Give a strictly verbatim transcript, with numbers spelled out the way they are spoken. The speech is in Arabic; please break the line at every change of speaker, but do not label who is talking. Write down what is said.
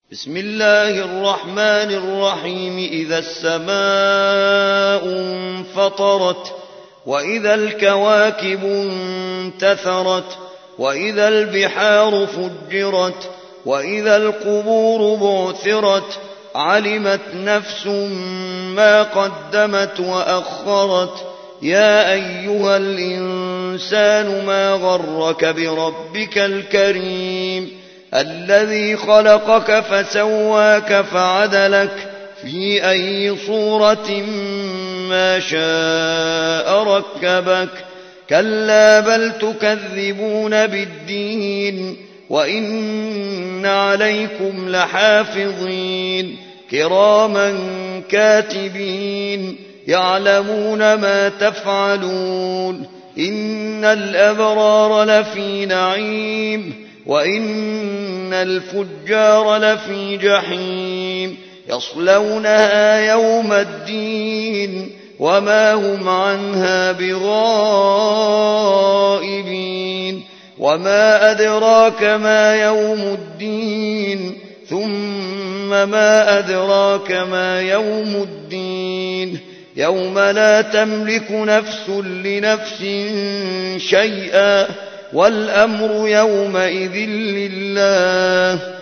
بسم الله الرحمن الرحيم. إذا السماء انفطرت وإذا الكواكب انتثرت وإذا البحار فجرت وإذا القبور بعثرت علمت نفس ما قدمت وأخرت. يا أيها الإنسان ما غرك بربك الكريم الذي خلقك فسواك فعدلك في أي صورة ما شاء ركبك. كلا بل تكذبون بالدين وإن عليكم لحافظين كراما كاتبين يعلمون ما تفعلون. إن الأبرار لفي نعيم وإن الفجار لفي جحيم يصلونها يوم الدين وما هم عنها بغائبين. وما أدراك ما يوم الدين ثم ما أدراك ما يوم الدين يوم لا تملك نفس لنفس شيئا والأمر يومئذ لله.